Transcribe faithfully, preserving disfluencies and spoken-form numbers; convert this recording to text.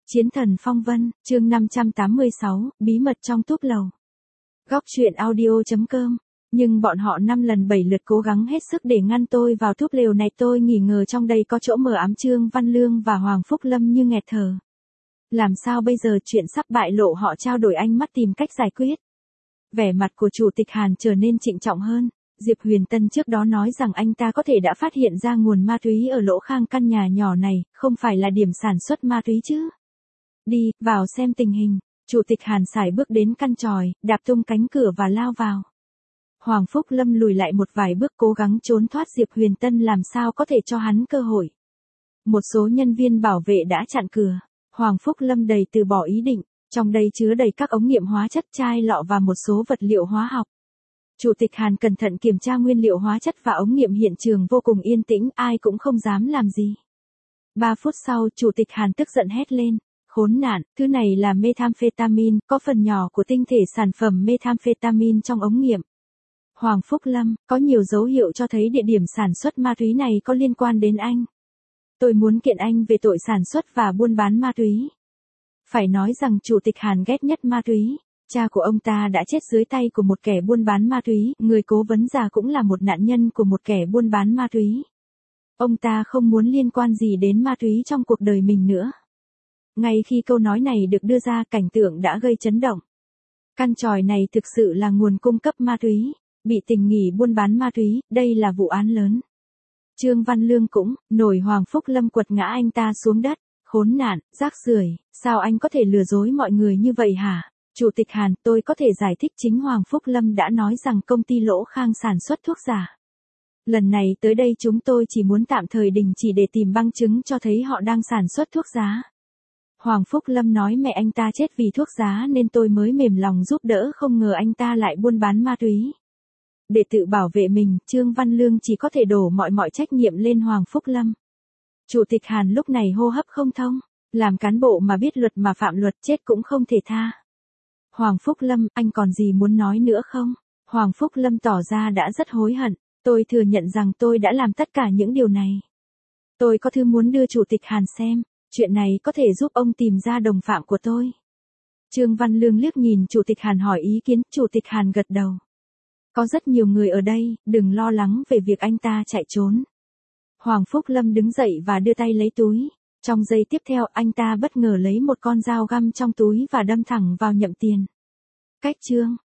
Chiến thần phong vân, chương năm trăm tám mươi sáu, bí mật trong túp lầu. Góc truyện audio chấm com. Nhưng bọn họ năm lần bảy lượt cố gắng hết sức để ngăn tôi vào túp lều này, tôi nghi ngờ trong đây có chỗ mờ ám. Trương Văn Lương và Hoàng Phúc Lâm như nghẹt thở. Làm sao bây giờ, chuyện sắp bại lộ, họ trao đổi ánh mắt tìm cách giải quyết. Vẻ mặt của Chủ tịch Hàn trở nên trịnh trọng hơn. Diệp Huyền Tân trước đó nói rằng anh ta có thể đã phát hiện ra nguồn ma túy ở lỗ khang căn nhà nhỏ này, không phải là điểm sản xuất ma túy chứ. Đi, vào xem tình hình. Chủ tịch Hàn sải bước đến căn tròi, đạp tung cánh cửa và lao vào. Hoàng Phúc Lâm lùi lại một vài bước cố gắng trốn thoát. Diệp Huyền Tân làm sao có thể cho hắn cơ hội. Một số nhân viên bảo vệ đã chặn cửa. Hoàng Phúc Lâm đầy từ bỏ ý định. Trong đây chứa đầy các ống nghiệm hóa chất, chai lọ và một số vật liệu hóa học. Chủ tịch Hàn cẩn thận kiểm tra nguyên liệu hóa chất và ống nghiệm, hiện trường vô cùng yên tĩnh, ai cũng không dám làm gì. Ba phút sau, Chủ tịch Hàn tức giận hét lên. Khốn nạn, thứ này là methamphetamine, có phần nhỏ của tinh thể sản phẩm methamphetamine trong ống nghiệm. Hoàng Phúc Lâm, có nhiều dấu hiệu cho thấy địa điểm sản xuất ma túy này có liên quan đến anh. Tôi muốn kiện anh về tội sản xuất và buôn bán ma túy. Phải nói rằng Chủ tịch Hàn ghét nhất ma túy. Cha của ông ta đã chết dưới tay của một kẻ buôn bán ma túy, người cố vấn già cũng là một nạn nhân của một kẻ buôn bán ma túy. Ông ta không muốn liên quan gì đến ma túy trong cuộc đời mình nữa. Ngay khi câu nói này được đưa ra, cảnh tượng đã gây chấn động. Căn tròi này thực sự là nguồn cung cấp ma túy, bị tình nghi buôn bán ma túy, đây là vụ án lớn. Trương Văn Lương cũng nổi. Hoàng Phúc Lâm quật ngã anh ta xuống đất. Khốn nạn, rác rưởi, sao anh có thể lừa dối mọi người như vậy hả? Chủ tịch Hàn, tôi có thể giải thích. Chính Hoàng Phúc Lâm đã nói rằng công ty Lỗ Khang sản xuất thuốc giả. Lần này tới đây chúng tôi chỉ muốn tạm thời đình chỉ để tìm bằng chứng cho thấy họ đang sản xuất thuốc giả. Hoàng Phúc Lâm nói mẹ anh ta chết vì thuốc giả nên tôi mới mềm lòng giúp đỡ, không ngờ anh ta lại buôn bán ma túy. Để tự bảo vệ mình, Trương Văn Lương chỉ có thể đổ mọi mọi trách nhiệm lên Hoàng Phúc Lâm. Chủ tịch Hàn lúc này hô hấp không thông, làm cán bộ mà biết luật mà phạm luật, chết cũng không thể tha. Hoàng Phúc Lâm, anh còn gì muốn nói nữa không? Hoàng Phúc Lâm tỏ ra đã rất hối hận. Tôi thừa nhận rằng tôi đã làm tất cả những điều này. Tôi có thư muốn đưa Chủ tịch Hàn xem. Chuyện này có thể giúp ông tìm ra đồng phạm của tôi. Trương Văn Lương liếc nhìn Chủ tịch Hàn hỏi ý kiến. Chủ tịch Hàn gật đầu. Có rất nhiều người ở đây, đừng lo lắng về việc anh ta chạy trốn. Hoàng Phúc Lâm đứng dậy và đưa tay lấy túi. Trong giây tiếp theo, anh ta bất ngờ lấy một con dao găm trong túi và đâm thẳng vào Nhậm Tiền. Cách chương